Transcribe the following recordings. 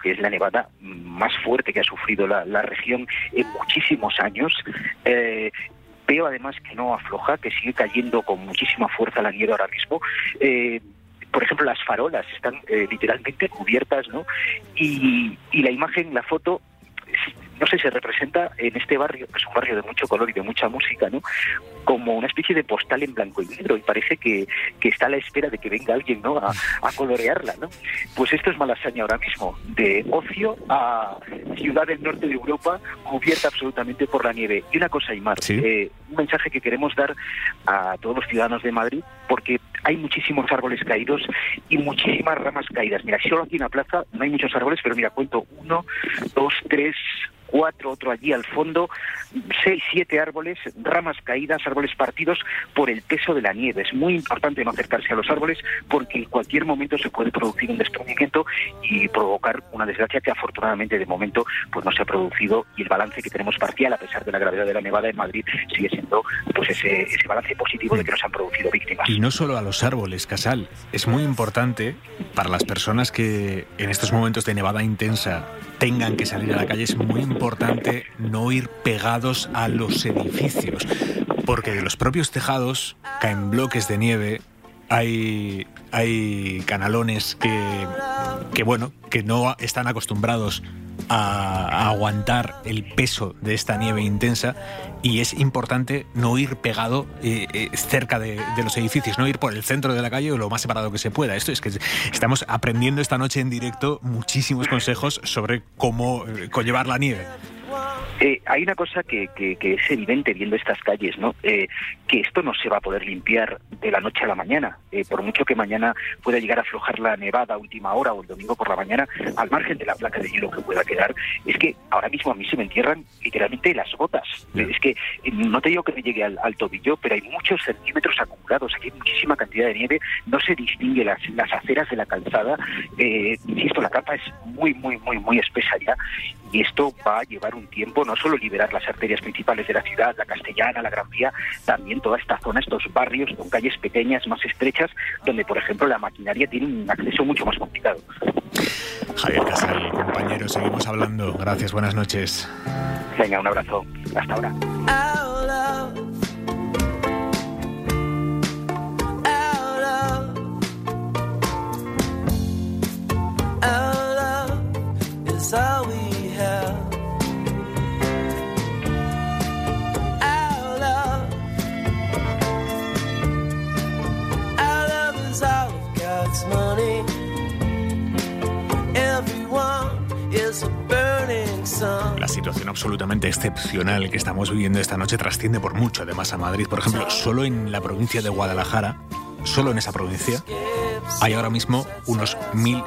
que es la nevada más fuerte que ha sufrido la región en muchísimos años. Veo además que no afloja, que sigue cayendo con muchísima fuerza la nieve ahora mismo. Por ejemplo, las farolas están literalmente cubiertas, ¿no? Y la imagen, la foto, no sé, se representa en este barrio, que es un barrio de mucho color y de mucha música, ¿no?, como una especie de postal en blanco y negro, y parece que está a la espera de que venga alguien, ¿no?, a colorearla, ¿no? Pues esto es Malasaña ahora mismo, de ocio a ciudad del norte de Europa cubierta absolutamente por la nieve. Y una cosa, Aimar, ¿sí? Un mensaje que queremos dar a todos los ciudadanos de Madrid, porque hay muchísimos árboles caídos y muchísimas ramas caídas. Mira, solo aquí en la plaza no hay muchos árboles, pero mira, cuento 1, 2, 3, 4, otro allí al fondo, 6, 7 árboles, ramas caídas, árboles partidos por el peso de la nieve. Es muy importante no acercarse a los árboles porque en cualquier momento se puede producir un desprendimiento y provocar una desgracia que afortunadamente de momento pues no se ha producido, y el balance que tenemos parcial, a pesar de la gravedad de la nevada en Madrid, sigue siendo pues ese balance positivo de que no se han producido víctimas. Y no solo a los árboles, Casal, es muy importante para las personas que en estos momentos de nevada intensa tengan que salir a la calle, es muy importante no ir pegados a los edificios, porque de los propios tejados caen bloques de nieve. Hay canalones que no están acostumbrados a aguantar el peso de esta nieve intensa, y es importante no ir pegado cerca de los edificios, no ir por el centro de la calle o lo más separado que se pueda. Esto es que estamos aprendiendo esta noche en directo muchísimos consejos sobre cómo conllevar la nieve. Hay una cosa que es evidente viendo estas calles, ¿no? Que esto no se va a poder limpiar de la noche a la mañana. Por mucho que mañana pueda llegar a aflojar la nevada a última hora o el domingo por la mañana, al margen de la placa de hielo que pueda quedar, es que ahora mismo a mí se me entierran literalmente las botas. Es que no te digo que me llegue al tobillo, pero hay muchos centímetros acumulados. Aquí hay muchísima cantidad de nieve, no se distingue las aceras de la calzada. Insisto, la capa es muy, muy, muy, muy espesa ya, y esto va a llevar un tiempo, no solo liberar las arterias principales de la ciudad, la Castellana, la Gran Vía, también toda esta zona, estos barrios con calles pequeñas, más estrechas, donde, por ejemplo, la maquinaria tiene un acceso mucho más complicado. Javier Casal, compañero, seguimos hablando. Gracias, buenas noches. Venga, un abrazo. Hasta ahora. La situación absolutamente excepcional que estamos viviendo esta noche trasciende por mucho además a Madrid. Por ejemplo, solo en la provincia de Guadalajara, solo en esa provincia, hay ahora mismo unos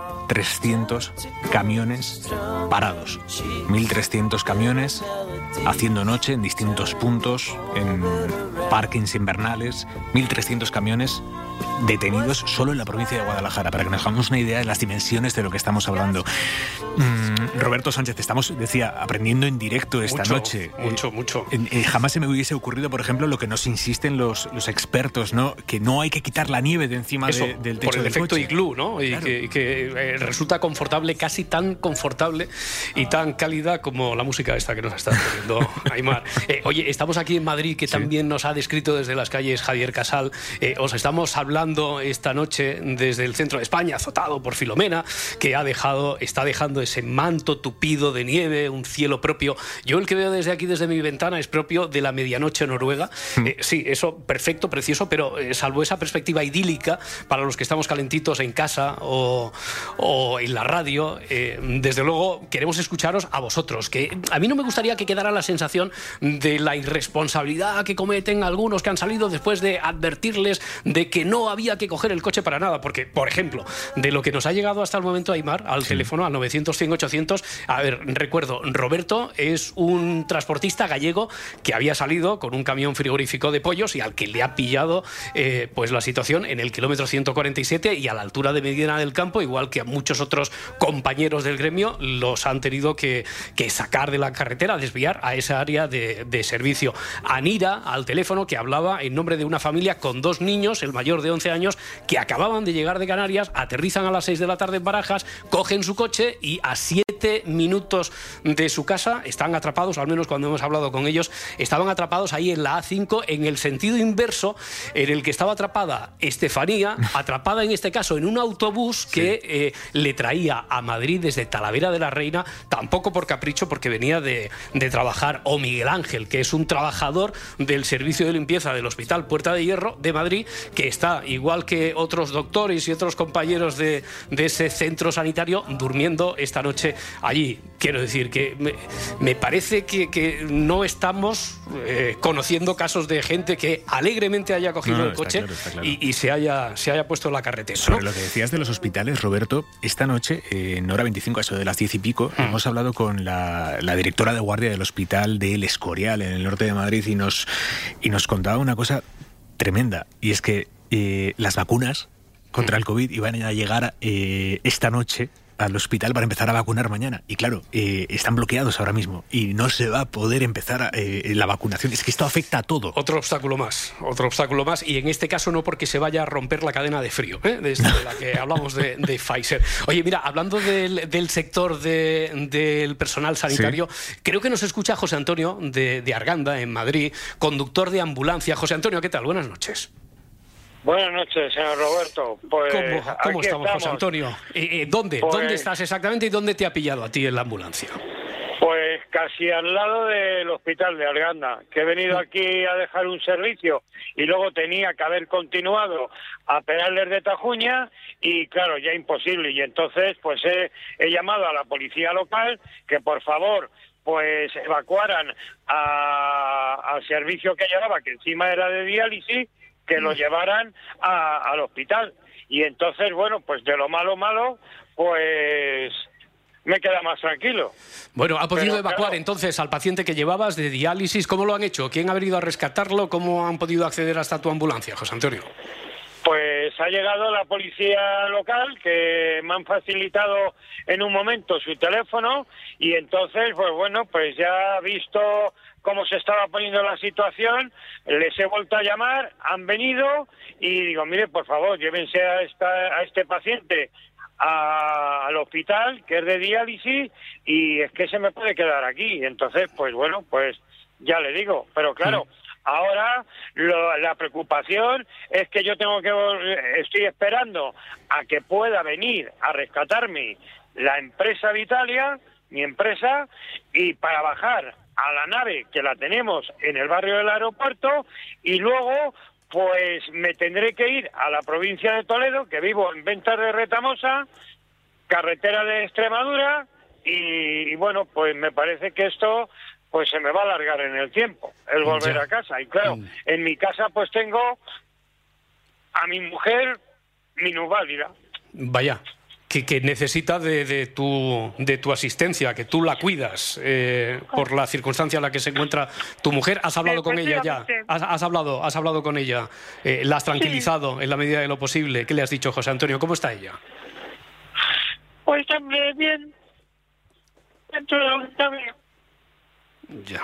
1.300 camiones parados. 1.300 camiones haciendo noche en distintos puntos, en parkings invernales. 1.300 camiones detenidos solo en la provincia de Guadalajara, para que nos hagamos una idea de las dimensiones de lo que estamos hablando. Roberto Sánchez, estamos, decía, aprendiendo en directo esta noche. Mucho. Jamás se me hubiese ocurrido, por ejemplo, lo que nos insisten los expertos, ¿no? Que no hay que quitar la nieve de encima del techo por el del efecto coche. iglú, ¿no? Y claro, que resulta confortable, casi tan confortable y tan cálida como la música esta que nos está poniendo Aimar. Oye, estamos aquí en Madrid, que también nos ha descrito desde las calles Javier Casal. Os estamos hablando esta noche desde el centro de España, azotado por Filomena, que está dejando ese manto tupido de nieve, un cielo propio. Yo el que veo desde aquí, desde mi ventana, es propio de la medianoche noruega. Sí, eso perfecto, precioso, pero salvo esa perspectiva idílica para los que estamos calentitos en casa o en la radio, desde luego queremos escucharos a vosotros, que a mí no me gustaría que quedara la sensación de la irresponsabilidad que cometen algunos que han salido después de advertirles de que no había que coger el coche para nada, porque, por ejemplo, de lo que nos ha llegado hasta el momento, Aimar, al teléfono, al 900-100-800, a ver, recuerdo, Roberto es un transportista gallego que había salido con un camión frigorífico de pollos y al que le ha pillado pues la situación en el kilómetro 147 y a la altura de Medina del Campo, igual que a muchos otros compañeros del gremio, los han tenido que sacar de la carretera, desviar a esa área de servicio. Anira, al teléfono, que hablaba en nombre de una familia con 2 niños, el mayor de 11 años, que acababan de llegar de Canarias, aterrizan a las 6 de la tarde en Barajas, cogen su coche y a 7 7 minutos de su casa. Están atrapados, al menos cuando hemos hablado con ellos, estaban atrapados ahí en la A5 en el sentido inverso en el que estaba atrapada Estefanía, atrapada en este caso en un autobús que le traía a Madrid desde Talavera de la Reina, tampoco por capricho, porque venía de trabajar, o Miguel Ángel, que es un trabajador del servicio de limpieza del Hospital Puerta de Hierro de Madrid, que está, igual que otros doctores y otros compañeros de ese centro sanitario, durmiendo esta noche allí. Quiero decir que me parece que no estamos conociendo casos de gente que alegremente haya cogido el coche está claro. Y se haya puesto en la carretera, ¿no? Sobre lo que decías de los hospitales, Roberto, esta noche, en hora 25, eso de las 10 y pico, hemos hablado con la directora de guardia del hospital de El Escorial, en el norte de Madrid, y nos contaba una cosa tremenda, y es que las vacunas contra el COVID iban a llegar esta noche al hospital para empezar a vacunar mañana. Y claro, están bloqueados ahora mismo y no se va a poder empezar la vacunación. Es que esto afecta a todo. Otro obstáculo más, y en este caso no porque se vaya a romper la cadena de frío, de la que hablamos de Pfizer. Oye, mira, hablando del sector del personal sanitario, creo que nos escucha José Antonio de Arganda, en Madrid, conductor de ambulancia. José Antonio, ¿qué tal? Buenas noches. Buenas noches, señor Roberto. Pues, ¿Cómo estamos, José Antonio? ¿Dónde estás exactamente y dónde te ha pillado a ti en la ambulancia? Pues casi al lado del hospital de Arganda, que he venido aquí a dejar un servicio y luego tenía que haber continuado a Perales de Tajuña y claro, ya imposible. Y entonces pues he llamado a la policía local que por favor pues evacuaran al servicio que llevaba, que encima era de diálisis, que lo llevaran al hospital. Y entonces, bueno, pues de lo malo, pues me queda más tranquilo. Bueno, ¿ha podido evacuar entonces al paciente que llevabas de diálisis? ¿Cómo lo han hecho? ¿Quién ha venido a rescatarlo? ¿Cómo han podido acceder hasta tu ambulancia, José Antonio? Pues ha llegado la policía local, que me han facilitado en un momento su teléfono, y entonces, pues bueno, pues ya visto cómo se estaba poniendo la situación, les he vuelto a llamar, han venido y digo, mire, por favor, llévense a este paciente al hospital, que es de diálisis, y es que se me puede quedar aquí. Entonces, pues bueno, pues ya le digo, pero claro, ahora la preocupación es que yo estoy esperando a que pueda venir a rescatarme la empresa Vitalia, mi empresa, y para bajar a la nave, que la tenemos en el barrio del aeropuerto, y luego pues me tendré que ir a la provincia de Toledo, que vivo en Ventas de Retamosa, carretera de Extremadura, y bueno, pues me parece que esto pues se me va a alargar en el tiempo, el volver a casa. Y claro, en mi casa pues tengo a mi mujer minusválida. Vaya. Que necesita de tu asistencia, que tú la cuidas por la circunstancia en la que se encuentra tu mujer. ¿Has hablado con ella ya? ¿Has hablado con ella? ¿La has tranquilizado en la medida de lo posible? ¿Qué le has dicho, José Antonio? ¿Cómo está ella? Pues también bien. Dentro de lo que cabe. Ya.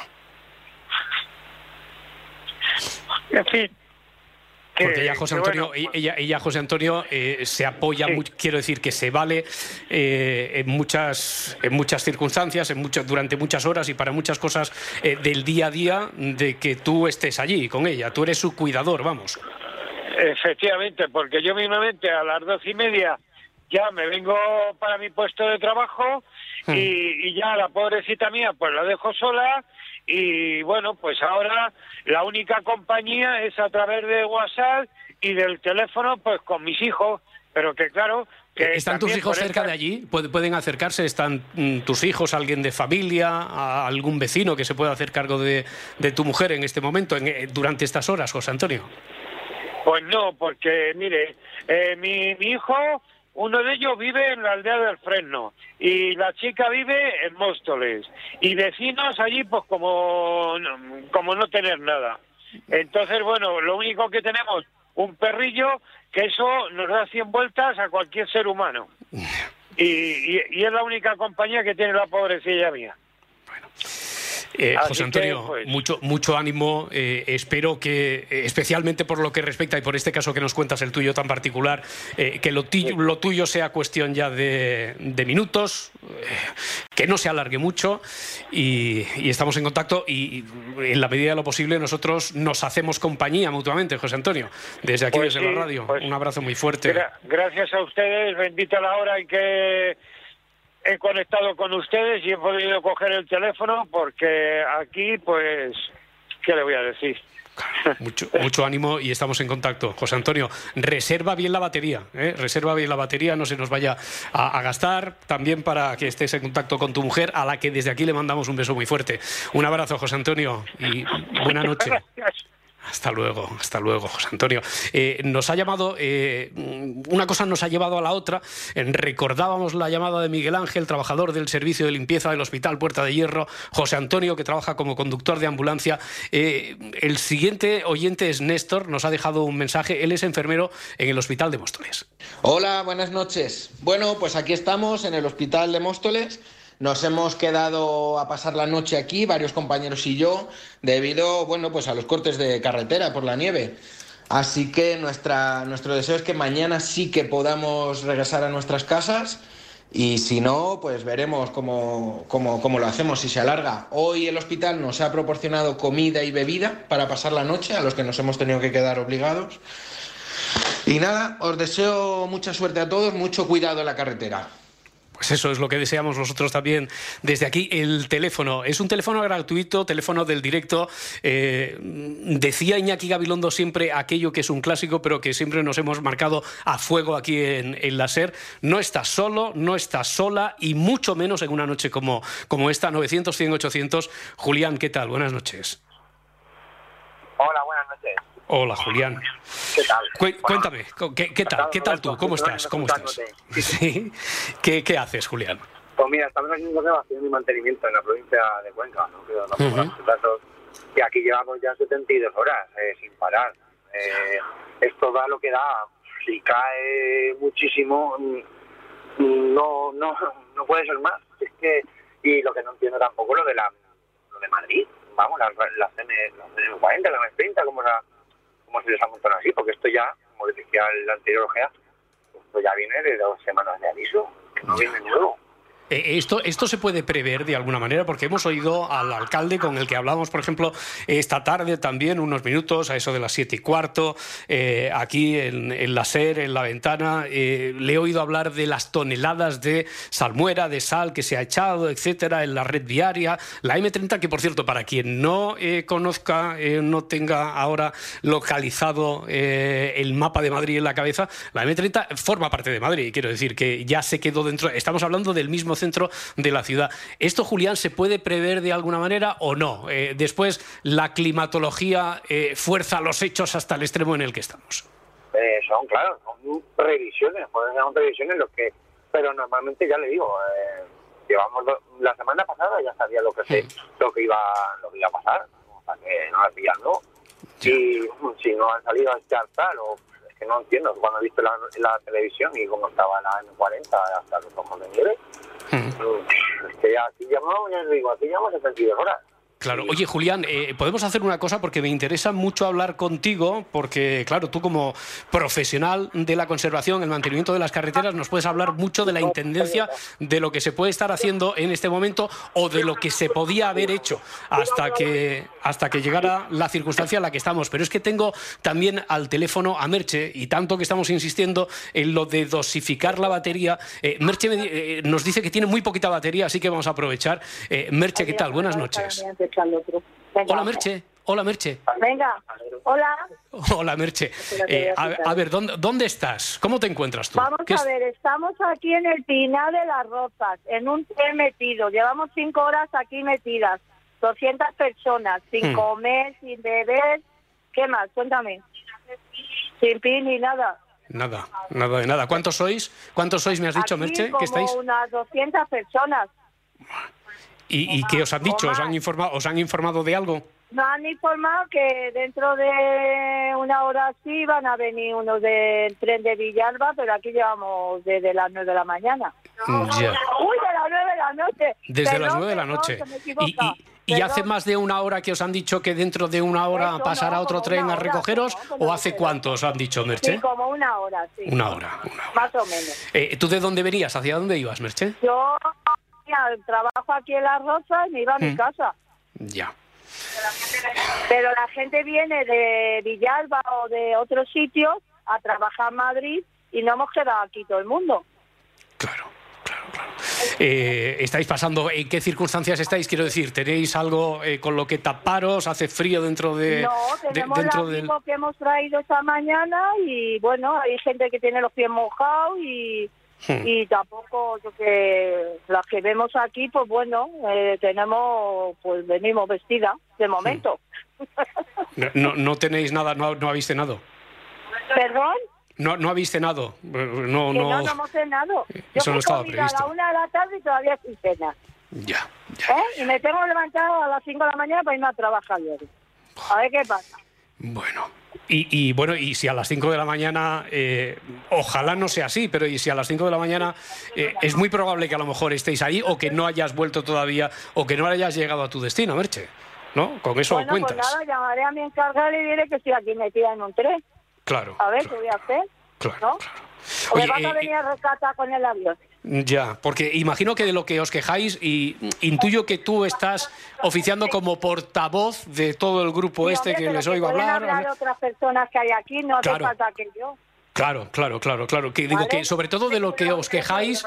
En fin. Porque ella, José Antonio, ella, José Antonio, se apoya, quiero decir, que se vale en muchas circunstancias, durante muchas horas y para muchas cosas del día a día, de que tú estés allí con ella. Tú eres su cuidador, vamos. Efectivamente, porque yo mismamente a las 12:30 ya me vengo para mi puesto de trabajo y ya la pobrecita mía pues la dejo sola. Y bueno, pues ahora la única compañía es a través de WhatsApp y del teléfono, pues con mis hijos, pero que claro... ¿Están tus hijos cerca de allí? ¿Pueden acercarse? ¿Están tus hijos, alguien de familia, algún vecino que se pueda hacer cargo de tu mujer en este momento, durante estas horas, José Antonio? Pues no, porque mire, mi hijo... Uno de ellos vive en la aldea del Fresno y la chica vive en Móstoles. Y vecinos allí, pues como no tener nada. Entonces, bueno, lo único que tenemos, un perrillo, que eso nos da 100 vueltas a cualquier ser humano. Y es la única compañía que tiene la pobrecilla mía. Bueno. José Antonio, pues... mucho ánimo. Espero que, especialmente por lo que respecta y por este caso que nos cuentas, el tuyo tan particular, que lo tuyo sea cuestión ya de minutos. que no se alargue mucho y estamos en contacto y en la medida de lo posible nosotros nos hacemos compañía mutuamente, José Antonio, desde aquí, desde la radio. Un abrazo muy fuerte. Gracias a ustedes, bendita la hora en que he conectado con ustedes y he podido coger el teléfono, porque aquí, pues, ¿qué le voy a decir? Mucho ánimo y estamos en contacto. José Antonio, reserva bien la batería, reserva bien la batería, no se nos vaya a gastar, también para que estés en contacto con tu mujer, a la que desde aquí le mandamos un beso muy fuerte. Un abrazo, José Antonio, y buena noche. Hasta luego, José Antonio. Nos ha llamado, una cosa nos ha llevado a la otra. Recordábamos la llamada de Miguel Ángel, trabajador del servicio de limpieza del Hospital Puerta de Hierro, José Antonio, que trabaja como conductor de ambulancia. El siguiente oyente es Néstor, nos ha dejado un mensaje. Él es enfermero en el Hospital de Móstoles. Hola, buenas noches. Bueno, pues aquí estamos en el Hospital de Móstoles. Nos hemos quedado a pasar la noche aquí, varios compañeros y yo, debido, bueno, pues a los cortes de carretera por la nieve. Así que nuestro deseo es que mañana sí que podamos regresar a nuestras casas, y si no, pues veremos cómo lo hacemos, si se alarga. Hoy el hospital nos ha proporcionado comida y bebida para pasar la noche, a los que nos hemos tenido que quedar obligados. Y nada, os deseo mucha suerte a todos, mucho cuidado en la carretera. Pues eso es lo que deseamos nosotros también desde aquí. El teléfono es un teléfono gratuito, teléfono del directo. Decía Iñaki Gabilondo siempre aquello que es un clásico, pero que siempre nos hemos marcado a fuego aquí en la SER. No estás solo, no estás sola, y mucho menos en una noche como esta. 900-100-800. Julián, ¿qué tal? Buenas noches. Hola, buenas noches. Hola, Julián. ¿Qué tal? Cuéntame, ¿qué tal tú? ¿Cómo estás? ¿Sí? ¿Qué haces, Julián? Pues mira, estamos haciendo renovación y mantenimiento en la provincia de Cuenca, ¿no? Y aquí llevamos ya 72 horas sin parar. Esto da lo que da. Si cae muchísimo, no puede ser más. Es que, y lo que no entiendo tampoco lo de Madrid. Vamos, las M40, las M30, como se les amontonan así, porque esto ya, como decía el anterior Ojea, esto ya viene de 2 semanas de aviso, que no viene nuevo. Esto se puede prever de alguna manera, porque hemos oído al alcalde con el que hablamos, por ejemplo, esta tarde también, unos minutos, a eso de las 7:15, aquí en la SER, en La Ventana. Le he oído hablar de las toneladas de salmuera, de sal que se ha echado, etcétera, en la red viaria. La M30, que por cierto, para quien no conozca, no tenga ahora localizado el mapa de Madrid en la cabeza, la M30 forma parte de Madrid, quiero decir que ya se quedó dentro. Estamos hablando del mismo centro de la ciudad. ¿Esto, Julián, se puede prever de alguna manera o no? Después, la climatología fuerza los hechos hasta el extremo en el que estamos. Son previsiones, pero normalmente, ya le digo, llevamos la semana pasada ya sabía lo que iba a pasar, o sea que no las pillando. Y si no han salido a echar tal, o es que no entiendo, cuando he visto la televisión y cómo estaba la M40 hasta los ojos de nieve. Es que aquí llamamos 72 horas. Claro. Oye, Julián, podemos hacer una cosa, porque me interesa mucho hablar contigo, porque, claro, tú como profesional de la conservación, el mantenimiento de las carreteras, nos puedes hablar mucho de la intendencia, de lo que se puede estar haciendo en este momento o de lo que se podía haber hecho hasta que llegara la circunstancia en la que estamos. Pero es que tengo también al teléfono a Merche, y tanto que estamos insistiendo en lo de dosificar la batería. Merche nos dice que tiene muy poquita batería, así que vamos a aprovechar. Merche, ¿qué tal? Buenas noches. Hola, Merche. Venga, hola. Hola, Merche. A ver, ¿dónde estás? ¿Cómo te encuentras tú? Vamos a ver, estamos aquí en el Pinar de las Rozas, en un tren metido. Llevamos 5 horas aquí metidas, 200 personas, sin comer, sin beber. ¿Qué más? Cuéntame. Sin pin ni nada. Nada de nada. ¿Cuántos sois? Me has dicho, aquí, Merche, como que estáis. Unas 200 personas. ¿Y qué os han dicho? ¿Os han informado de algo? Nos han informado que dentro de una hora sí van a venir unos del tren de Villalba, pero aquí llevamos desde las 9 de la mañana. Ya. Uy, de las 9 de la noche. Desde las 9 de la noche. ¿Y hace más de una hora que os han dicho que dentro de una hora pasará otro tren a recogeros? ¿O hace cuánto os han dicho, Merche? Sí, como una hora, sí. Una hora. Más o menos. ¿Tú de dónde venías? ¿Hacia dónde ibas, Merche? Yo venía al trabajo aquí en Las Rozas y me iba a mi casa. Ya. Pero la gente viene de Villalba o de otros sitios a trabajar en Madrid y no hemos quedado aquí todo el mundo. Claro. ¿Estáis pasando? ¿En qué circunstancias estáis? Quiero decir, ¿tenéis algo con lo que taparos? ¿Hace frío dentro de...? No, tenemos el abrigo que hemos traído esta mañana y bueno, hay gente que tiene los pies mojados y tampoco, yo que las que vemos aquí, pues bueno, pues venimos vestidas de momento. No tenéis nada, no habéis cenado. ¿Perdón? No habéis cenado. No hemos cenado. Yo eso no estaba comida previsto. a la 1 de la tarde y todavía sin cena. Ya. Y me tengo levantado a las 5 de la mañana para irme a trabajar luego. A ver qué pasa. Bueno. Y si a las 5 de la mañana, ojalá no sea así, pero y si a las 5 de la mañana es muy probable que a lo mejor estéis ahí o que no hayas vuelto todavía o que no hayas llegado a tu destino, Merche, ¿no? Con eso cuentas. Pues nada, llamaré a mi encargado y diré que estoy aquí metida en un tren. Claro. A ver qué voy a hacer. Claro, ¿no? claro. O me vas a venir a rescatar con el avión. Ya, porque imagino que de lo que os quejáis, y intuyo que tú estás oficiando como portavoz de todo el grupo que les oigo hablar. Hablar otras personas que hay aquí, no hace falta que yo. Claro. Que digo que sobre todo de lo que os quejáis,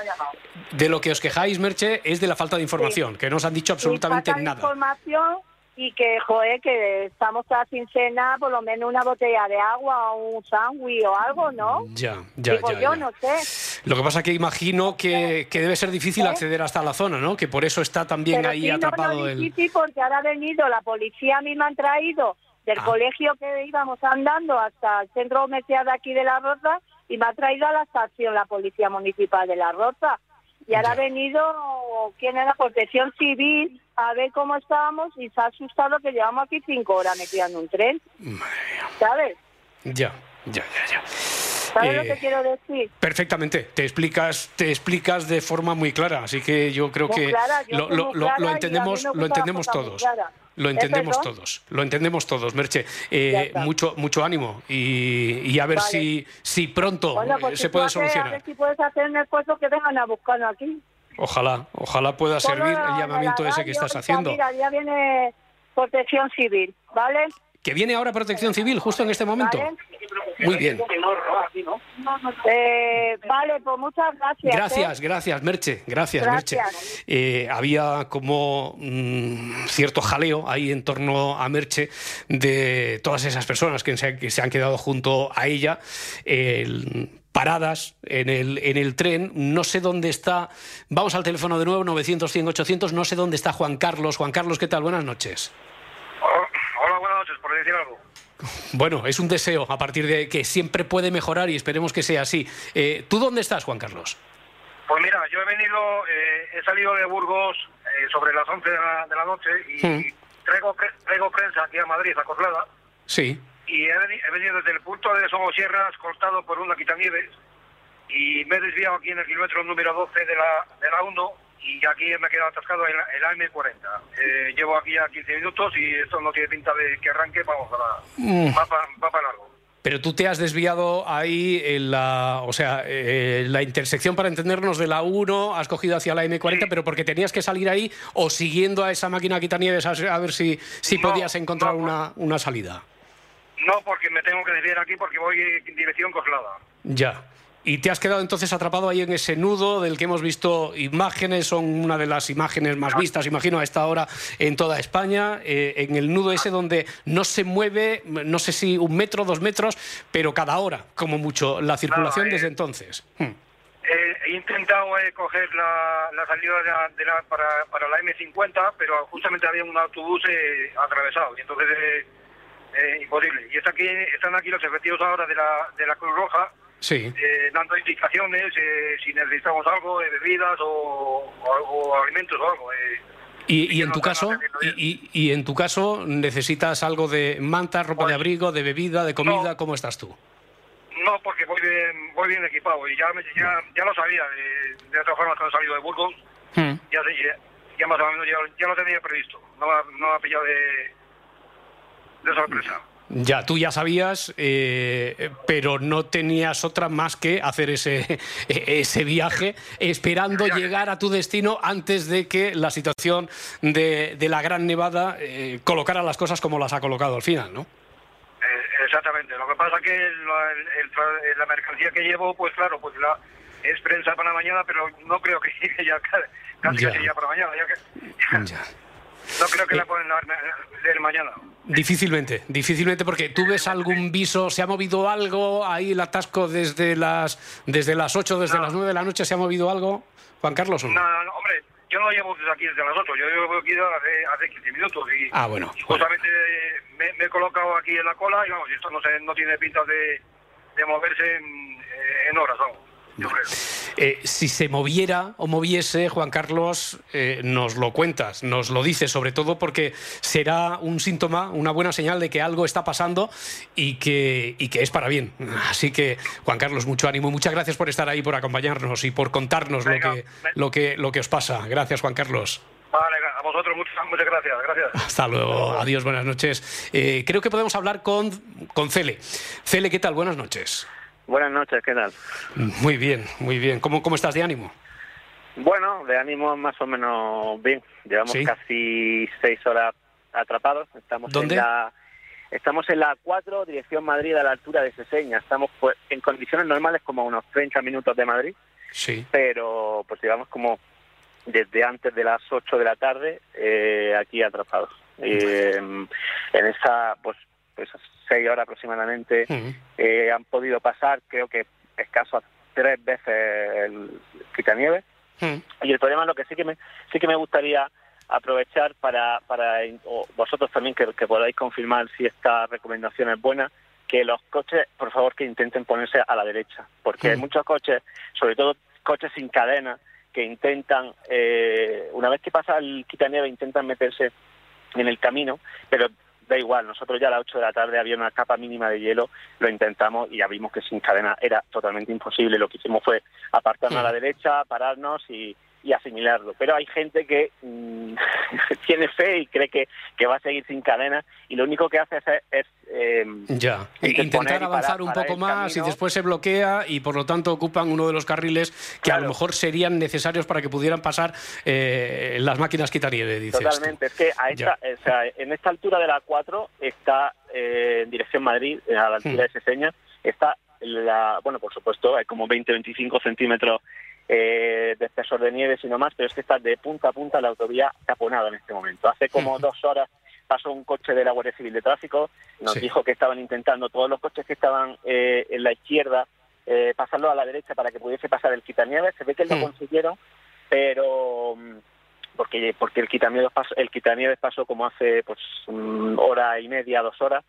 Merche, es de la falta de información, que no os han dicho absolutamente nada. Información y que, que estamos todas sin cena, por lo menos una botella de agua o un sándwich o algo, ¿no? Ya. No sé. Lo que pasa que imagino que debe ser difícil acceder hasta la zona, ¿no? Que por eso está también pero ahí sí, atrapado no, difícil porque ahora ha venido la policía, a mí me han traído del colegio que íbamos andando hasta el centro comercial de aquí de La Roza y me ha traído a la estación la policía municipal de La Roza. Y ahora ha venido, ¿quién era? Protección Civil, a ver cómo estábamos y se ha asustado que llevamos aquí 5 horas metidas en un tren. ¿Sabes? Ya. ¿Sabes lo que quiero decir? Perfectamente, te explicas de forma muy clara, así que yo creo que lo entendemos todos. Lo entendemos todos, Merche. Mucho ánimo y a ver si pronto pues se puede solucionar. A ver si puedes hacer un esfuerzo que vengan a buscarnos aquí. Ojalá pueda servir el llamamiento ese que estás haciendo. Mira, ya viene Protección Civil, ¿vale? ¿Que viene ahora Protección Civil justo en este momento? ¿Vale? Muy bien. Vale, pues muchas gracias. Gracias, Merche. Merche. Había como cierto jaleo ahí en torno a Merche de todas esas personas que se han quedado junto a ella, paradas en el tren. No sé dónde está. Vamos al teléfono de nuevo, 900-100-800. No sé dónde está Juan Carlos. Juan Carlos, ¿qué tal? Buenas noches. Hola, buenas noches, por decir algo. Bueno, es un deseo a partir de que siempre puede mejorar y esperemos que sea así. ¿Tú dónde estás, Juan Carlos? Pues mira, yo he salido de Burgos sobre las 11 de la noche y traigo prensa aquí a Madrid, a Coslada. Sí. Y he venido desde el punto de Somosierras, cortado por una quitanieves, y me he desviado aquí en el kilómetro número 12 de la 1, y aquí me he quedado atascado en la M40. Llevo aquí ya 15 minutos y esto no tiene pinta de que arranque, vamos, va para largo. Pero tú te has desviado ahí en la intersección, para entendernos, de la 1, has cogido hacia la M40, sí. Pero porque tenías que salir ahí o siguiendo a esa máquina quitanieves a ver si podías encontrar una salida. No, porque me tengo que desviar aquí porque voy en dirección Coslada. Ya. ¿Y te has quedado entonces atrapado ahí en ese nudo del que hemos visto imágenes? Son una de las imágenes más vistas, imagino, a esta hora en toda España, en el nudo ese donde no se mueve, no sé si 1 metro, 2 metros, pero cada hora, como mucho, la circulación desde entonces. He intentado coger la salida para la M50, pero justamente había un autobús atravesado, y entonces imposible. Y están aquí los efectivos ahora de la Cruz Roja, sí. Dando indicaciones si necesitamos algo, bebidas o alimentos o algo. ¿Y en tu caso necesitas algo de manta, ropa de abrigo, de bebida, de comida? No. ¿Cómo estás tú? No, porque voy bien equipado y ya lo sabía. De otra forma, cuando he salido de Burgos, ya más o menos ya lo tenía previsto. No me ha pillado de sorpresa. Ya, tú ya sabías, pero no tenías otra más que hacer ese viaje, esperando llegar a tu destino antes de que la situación de la Gran Nevada colocara las cosas como las ha colocado al final, ¿no? Exactamente. Lo que pasa es que la mercancía que llevo, pues claro, pues es prensa para mañana, pero no creo que llegue ya casi ya para mañana. Ya. No creo que la pueden leer mañana. Difícilmente, porque tú ves algún viso, ¿se ha movido algo ahí el atasco desde las 8, desde las 9 de la noche? ¿Se ha movido algo, Juan Carlos? No, hombre, yo no llevo desde aquí desde las 8, yo llevo aquí hace 15 minutos y bueno. Justamente me he colocado aquí en la cola y vamos, esto no tiene pinta de moverse en horas, vamos. Si se moviera o moviese, Juan Carlos, nos lo cuentas, nos lo dices, sobre todo porque será un síntoma, una buena señal de que algo está pasando y que es para bien. Así que, Juan Carlos, mucho ánimo, muchas gracias por estar ahí, por acompañarnos y por contarnos lo que os pasa. Gracias, Juan Carlos. Vale, a vosotros muchas gracias. Hasta luego, adiós, buenas noches. Creo que podemos hablar con Cele. Cele, ¿qué tal? Buenas noches. Buenas noches, ¿qué tal? Muy bien. ¿Cómo estás de ánimo? Bueno, de ánimo más o menos bien. Llevamos casi 6 horas atrapados. ¿Dónde? Estamos en la 4, dirección Madrid, a la altura de Seseña. Estamos pues en condiciones normales como a unos 30 minutos de Madrid. Sí. Pero pues llevamos como desde antes de las 8 de la tarde aquí atrapados. En esa, pues 6 horas aproximadamente, han podido pasar, creo que escaso 3 veces el quitanieves. Y el problema, lo que sí que me gustaría aprovechar para vosotros también que podáis confirmar si esta recomendación es buena, que los coches, por favor, que intenten ponerse a la derecha, porque hay muchos coches, sobre todo coches sin cadena, que intentan, una vez que pasa el quitanieves, intentan meterse en el camino, pero da igual, nosotros ya a las 8 de la tarde había una capa mínima de hielo, lo intentamos y ya vimos que sin cadena era totalmente imposible. Lo que hicimos fue apartarnos a la derecha, pararnos y asimilarlo. Pero hay gente que tiene fe y cree que va a seguir sin cadena y lo único que hace es intentar avanzar un poco más y después se bloquea y por lo tanto ocupan uno de los carriles que a lo mejor serían necesarios para que pudieran pasar las máquinas quitanieves, dices. Totalmente, es que en esta altura de la 4 está en dirección Madrid, a la altura de Seseña, está por supuesto hay como 20-25 centímetros de espesor de nieve, sino más, pero es que está de punta a punta la autovía taponada en este momento. Hace como 2 horas pasó un coche de la Guardia Civil de Tráfico, nos dijo que estaban intentando todos los coches que estaban en la izquierda pasarlo a la derecha para que pudiese pasar el quitanieves. Se ve que lo consiguieron, pero porque el quitanieves pasó como hace pues 1 hora y media, 2 horas.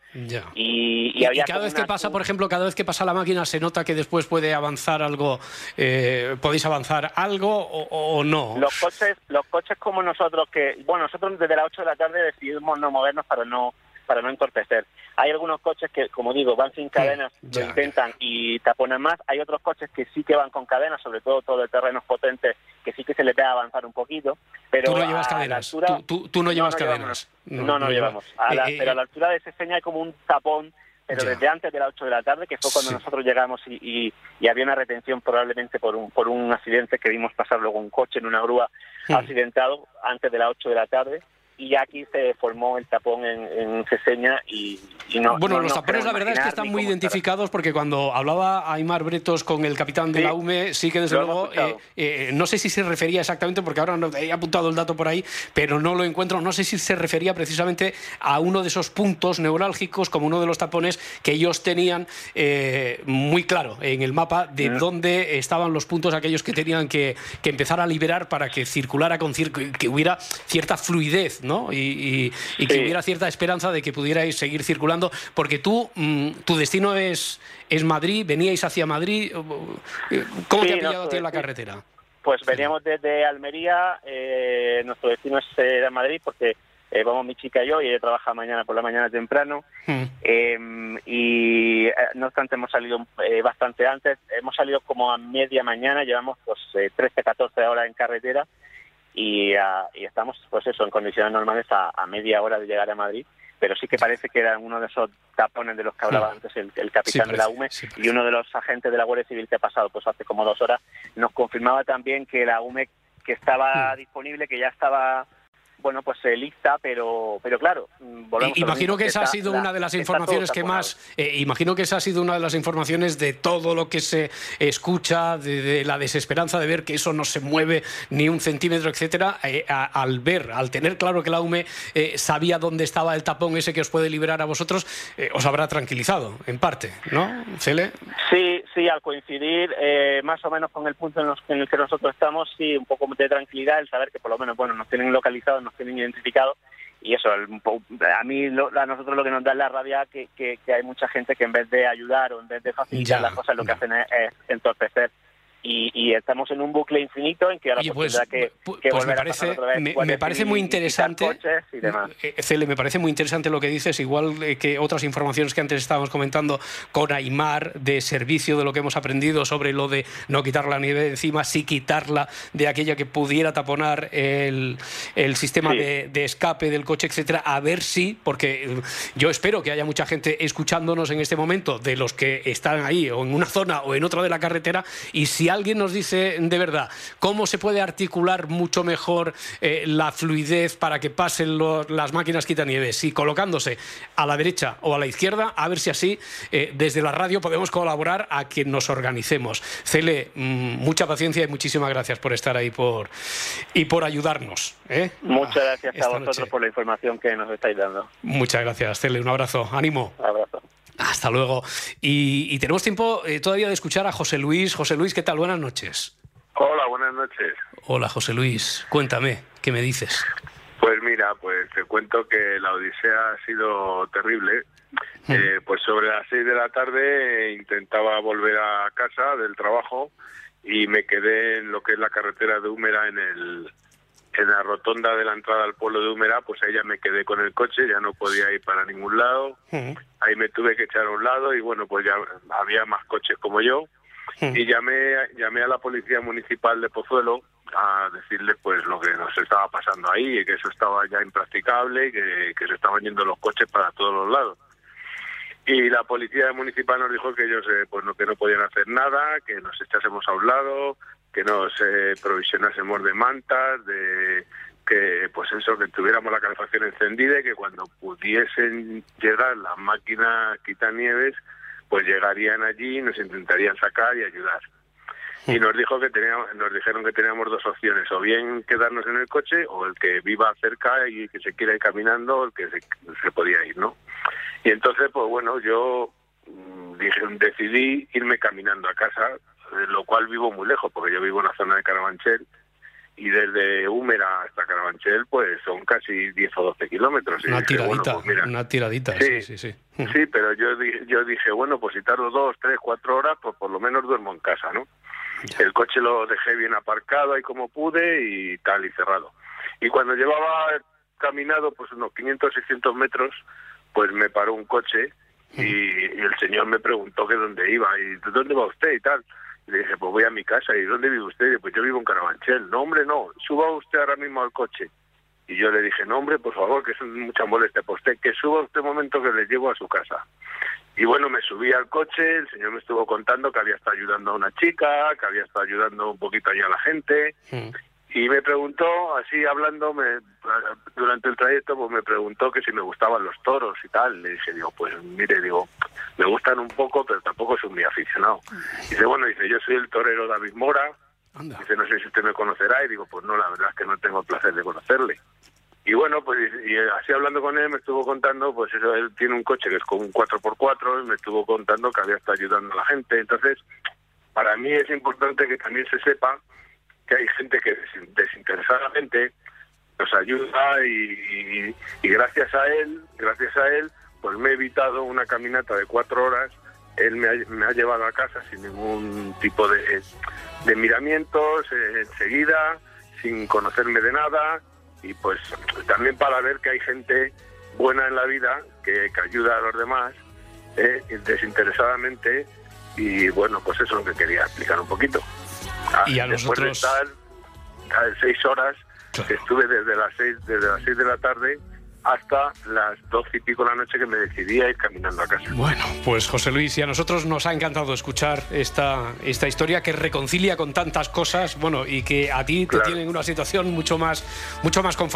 Y había cada vez que pasa, por ejemplo, cada vez que pasa la máquina, ¿se nota que después puede avanzar algo? ¿Podéis avanzar algo o no? Los coches como nosotros, nosotros desde las 8 de la tarde decidimos no movernos para no entorpecer. Hay algunos coches que, como digo, van sin cadenas, lo intentan y taponan más. Hay otros coches que sí que van con cadenas, sobre todo de terrenos potentes, que sí que se les ve avanzar un poquito. Pero tú no llevas cadenas. Tú no llevas cadenas. No llevamos. Pero a la altura de Seseña hay como un tapón, pero desde antes de las 8 de la tarde, que fue cuando nosotros llegamos y había una retención probablemente por un accidente que vimos pasar luego un coche en una grúa accidentado antes de las 8 de la tarde. Y aquí se formó el tapón en Seseña y no... Bueno, los tapones la verdad es que están muy identificados porque cuando hablaba Aimar Bretos con el capitán de la UME, sí que desde luego, no sé si se refería exactamente, porque ahora no he apuntado el dato por ahí, pero no lo encuentro, no sé si se refería precisamente a uno de esos puntos neurálgicos como uno de los tapones que ellos tenían muy claro en el mapa de dónde estaban los puntos aquellos que tenían que empezar a liberar para que circulara que hubiera cierta fluidez, ¿no? Y que hubiera cierta esperanza de que pudierais seguir circulando, porque tu destino es Madrid, veníais hacia Madrid. ¿Cómo te ha pillado a ti en la carretera? Pues veníamos desde Almería, nuestro destino es Madrid, porque vamos mi chica y yo, y ella trabaja por la mañana temprano, y no obstante hemos salido bastante antes, hemos salido como a media mañana, llevamos 13-14 horas en carretera, y estamos pues eso en condiciones normales a media hora de llegar a Madrid, pero sí que parece que era uno de esos tapones de los que hablaba antes el capitán de la UME, y uno de los agentes de la Guardia Civil que ha pasado pues hace como 2 horas nos confirmaba también que la UME que estaba disponible, que ya estaba pues lista, pero claro, imagino que esa ha sido una de las informaciones que más imagino que esa ha sido una de las informaciones de todo lo que se escucha, de la desesperanza de ver que eso no se mueve ni un centímetro, etcétera, al tener claro que la UME sabía dónde estaba el tapón ese que os puede liberar a vosotros, os habrá tranquilizado en parte, ¿no, Cele? Sí, al coincidir más o menos con el punto en el que nosotros estamos, sí, un poco de tranquilidad, el saber que por lo menos nos tienen localizados, nos tienen identificados, y eso, a nosotros lo que nos da es la rabia que hay mucha gente que en vez de ayudar o en vez de facilitar las cosas, lo que hacen es entorpecer. Y estamos en un bucle infinito en que ahora que volver a pasar otra vez. Me parece muy interesante, Cele, me parece muy interesante lo que dices, igual que otras informaciones que antes estábamos comentando con Aimar, de servicio, de lo que hemos aprendido sobre lo de no quitar la nieve de encima, sí quitarla de aquella que pudiera taponar el sistema de escape del coche, etcétera. A ver si, porque yo espero que haya mucha gente escuchándonos en este momento, de los que están ahí o en una zona o en otra de la carretera, y si alguien nos dice de verdad cómo se puede articular mucho mejor la fluidez para que pasen las máquinas quitanieves, y colocándose a la derecha o a la izquierda, a ver si así desde la radio podemos colaborar a que nos organicemos. Cele, mucha paciencia y muchísimas gracias por estar ahí y por ayudarnos. Muchas gracias a vosotros por la información que nos estáis dando. Muchas gracias, Cele, un abrazo, ánimo. Un abrazo. Hasta luego. Y tenemos tiempo todavía de escuchar a José Luis. José Luis, ¿qué tal? Buenas noches. Hola, buenas noches. Hola, José Luis. Cuéntame, ¿qué me dices? Pues mira, te cuento que la odisea ha sido terrible. Pues sobre las 6 de la tarde intentaba volver a casa del trabajo y me quedé en lo que es la carretera de Úmera, en la rotonda de la entrada al pueblo de Úmera. Pues ahí ya me quedé con el coche, ya no podía ir para ningún lado. Ahí me tuve que echar a un lado y pues ya había más coches como yo. Y llamé a la Policía Municipal de Pozuelo a decirle pues lo que nos estaba pasando ahí, que eso estaba ya impracticable, que se estaban yendo los coches para todos los lados. Y la Policía Municipal nos dijo que ellos que no podían hacer nada, que nos echásemos a un lado, que nos provisionásemos de mantas, que que tuviéramos la calefacción encendida, y que cuando pudiesen llegar las máquinas quitanieves, pues llegarían allí y nos intentarían sacar y ayudar. Y nos dijeron que teníamos 2 opciones: o bien quedarnos en el coche, o el que viva cerca y que se quiera ir caminando, el que se podía ir, ¿no? Y entonces, pues bueno, yo decidí irme caminando a casa, lo cual vivo muy lejos, porque yo vivo en la zona de Carabanchel, y desde Úmera hasta Carabanchel pues son casi 10 o 12 kilómetros. Una tiradita, una tiradita. Sí. Sí, pero yo dije, bueno, pues si tardo 2, 3, 4 horas, pues por lo menos duermo en casa, ¿no? Ya. El coche lo dejé bien aparcado ahí como pude y tal, y cerrado. Y cuando llevaba caminado pues unos 500, 600 metros, pues me paró un coche y el señor me preguntó que dónde iba y dónde va usted y tal. Y le dije, pues voy a mi casa. ¿Y dónde vive usted? Y pues yo vivo en Carabanchel. No, hombre, no, suba usted ahora mismo al coche. Y yo le dije, no, hombre, por favor, que es mucha molestia por usted, que suba usted un momento que le llevo a su casa. Y bueno, me subí al coche, el señor me estuvo contando que había estado ayudando a una chica, que había estado ayudando un poquito allá a la gente. Y me preguntó, así hablando, durante el trayecto, pues me preguntó que si me gustaban los toros y tal. Le dije, pues mire, me gustan un poco, pero tampoco soy muy aficionado. Dice, yo soy el torero David Mora. Anda. Dice, no sé si usted me conocerá. Y digo, pues no, la verdad es que no tengo el placer de conocerle. Y bueno, pues y así hablando con él, me estuvo contando, pues eso, él tiene un coche que es con un 4x4, y me estuvo contando que había estado ayudando a la gente. Entonces, para mí es importante que también se sepa que hay gente que desinteresadamente nos ayuda y gracias a él, pues me he evitado una caminata de 4 horas. Él me ha llevado a casa sin ningún tipo de miramientos, enseguida, sin conocerme de nada, y pues también para ver que hay gente buena en la vida que ayuda a los demás desinteresadamente. Y bueno, pues eso es lo que quería explicar un poquito. Y a después nosotros... de estar 6 horas, claro, que estuve desde las 6 de la tarde hasta las 12 y pico de la noche, que me decidí a ir caminando a casa. Bueno, pues José Luis, y a nosotros nos ha encantado escuchar esta historia que reconcilia con tantas cosas, bueno, y que a ti te tiene en una situación mucho más confortable.